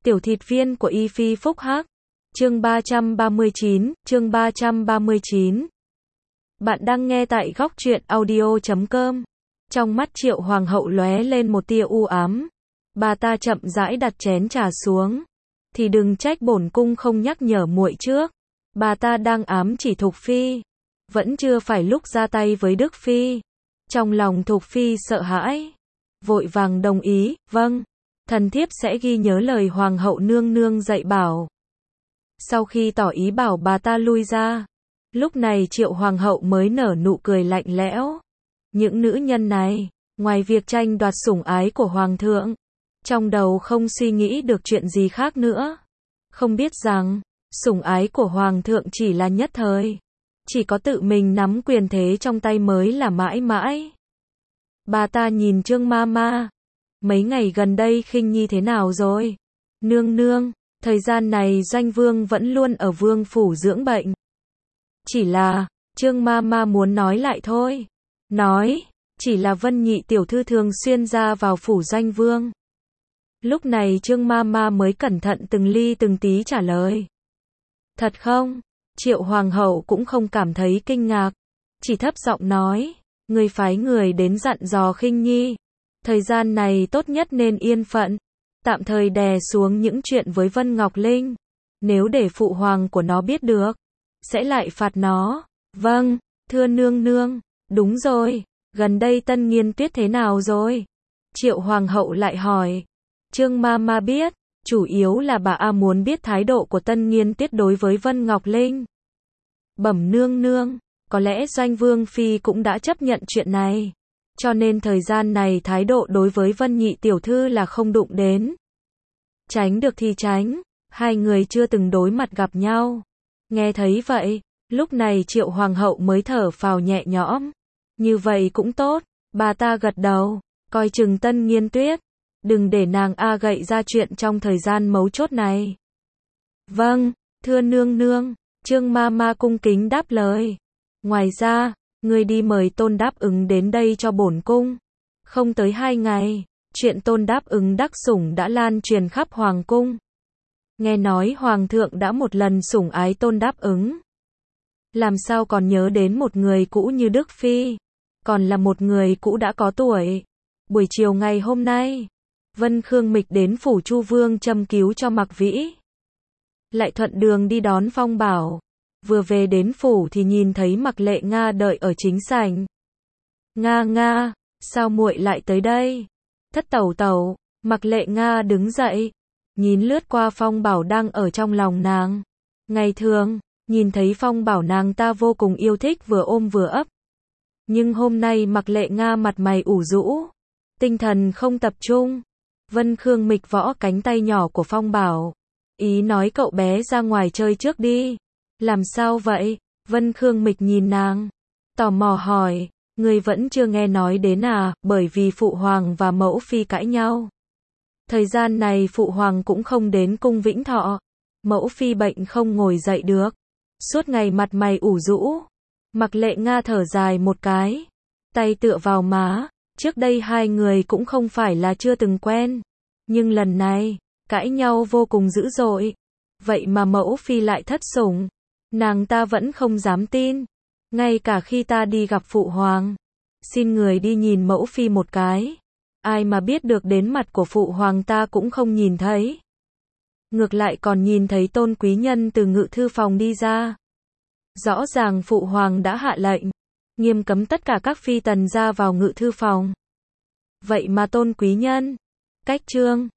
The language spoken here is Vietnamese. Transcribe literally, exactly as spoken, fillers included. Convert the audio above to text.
Tiểu thịt viên của Y Phi Phúc Hắc. Chương ba trăm ba mươi chín, chương ba trăm ba mươi chín. Bạn đang nghe tại góc truyện audio chấm com. Trong mắt Triệu Hoàng hậu lóe lên một tia u ám. Bà ta chậm rãi đặt chén trà xuống. Thì đừng trách bổn cung không nhắc nhở muội trước. Bà ta đang ám chỉ Thục Phi. Vẫn chưa phải lúc ra tay với Đức Phi. Trong lòng Thục Phi sợ hãi. Vội vàng đồng ý, vâng. Thần thiếp sẽ ghi nhớ lời Hoàng hậu nương nương dạy bảo. Sau khi tỏ ý bảo bà ta lui ra, lúc này Triệu Hoàng hậu mới nở nụ cười lạnh lẽo. Những nữ nhân này, ngoài việc tranh đoạt sủng ái của Hoàng thượng, trong đầu không suy nghĩ được chuyện gì khác nữa. Không biết rằng, sủng ái của Hoàng thượng chỉ là nhất thời. Chỉ có tự mình nắm quyền thế trong tay mới là mãi mãi. Bà ta nhìn Trương ma ma. Mấy ngày gần đây Khinh Nhi thế nào rồi? Nương nương, thời gian này Doanh Vương vẫn luôn ở vương phủ dưỡng bệnh. Chỉ là, Trương ma ma muốn nói lại thôi. Nói, chỉ là Vân Nhị tiểu thư thường xuyên ra vào phủ Doanh Vương. Lúc này Trương ma ma mới cẩn thận từng ly từng tí trả lời. Thật không? Triệu Hoàng hậu cũng không cảm thấy kinh ngạc. Chỉ thấp giọng nói, người phái người đến dặn dò Khinh Nhi. Thời gian này tốt nhất nên yên phận, tạm thời đè xuống những chuyện với Vân Ngọc Linh. Nếu để phụ hoàng của nó biết được, sẽ lại phạt nó. Vâng, thưa nương nương, đúng rồi, gần đây Tân Nghiên Tuyết thế nào rồi? Triệu Hoàng hậu lại hỏi. Trương ma ma biết, chủ yếu là bà A muốn biết thái độ của Tân Nghiên Tuyết đối với Vân Ngọc Linh. Bẩm nương nương, có lẽ Doanh Vương Phi cũng đã chấp nhận chuyện này. Cho nên thời gian này thái độ đối với Vân Nhị tiểu thư là không đụng đến. Tránh được thì tránh, hai người chưa từng đối mặt gặp nhau. Nghe thấy vậy, lúc này Triệu Hoàng hậu mới thở phào nhẹ nhõm. Như vậy cũng tốt, bà ta gật đầu, coi chừng Tân Nghiên Tuyết. Đừng để nàng A gậy ra chuyện trong thời gian mấu chốt này. Vâng, thưa nương nương, Trương ma ma cung kính đáp lời. Ngoài ra, người đi mời Tôn Đáp Ứng đến đây cho bổn cung. Không tới hai ngày, chuyện Tôn Đáp Ứng đắc sủng đã lan truyền khắp Hoàng cung. Nghe nói Hoàng thượng đã một lần sủng ái Tôn Đáp Ứng. Làm sao còn nhớ đến một người cũ như Đức Phi, còn là một người cũ đã có tuổi. Buổi chiều ngày hôm nay, Vân Khương Mịch đến phủ Chu Vương châm cứu cho Mạc Vĩ. Lại thuận đường đi đón Phong Bảo. Vừa về đến phủ thì nhìn thấy Mạc Lệ Nga đợi ở chính sảnh. Nga Nga, sao muội lại tới đây? Thất tẩu tẩu, Mạc Lệ Nga đứng dậy, nhìn lướt qua Phong Bảo đang ở trong lòng nàng. Ngày thường, nhìn thấy Phong Bảo nàng ta vô cùng yêu thích vừa ôm vừa ấp. Nhưng hôm nay Mạc Lệ Nga mặt mày ủ rũ, tinh thần không tập trung. Vân Khương Mịch võ cánh tay nhỏ của Phong Bảo. Ý nói cậu bé ra ngoài chơi trước đi. Làm sao vậy? Vân Khương Mịch nhìn nàng, tò mò hỏi, người vẫn chưa nghe nói đến à? Bởi vì Phụ Hoàng và Mẫu Phi cãi nhau. Thời gian này Phụ Hoàng cũng không đến cung Vĩnh Thọ. Mẫu Phi bệnh không ngồi dậy được. Suốt ngày mặt mày ủ rũ. Mạc Lệ Nga thở dài một cái, tay tựa vào má. Trước đây hai người cũng không phải là chưa từng quen. Nhưng lần này, cãi nhau vô cùng dữ dội. Vậy mà Mẫu Phi lại thất sủng. Nàng ta vẫn không dám tin. Ngay cả khi ta đi gặp Phụ Hoàng, xin người đi nhìn Mẫu Phi một cái. Ai mà biết được đến mặt của Phụ Hoàng ta cũng không nhìn thấy. Ngược lại còn nhìn thấy Tôn Quý Nhân từ ngự thư phòng đi ra. Rõ ràng Phụ Hoàng đã hạ lệnh, nghiêm cấm tất cả các phi tần ra vào ngự thư phòng. Vậy mà Tôn Quý Nhân, cách trương,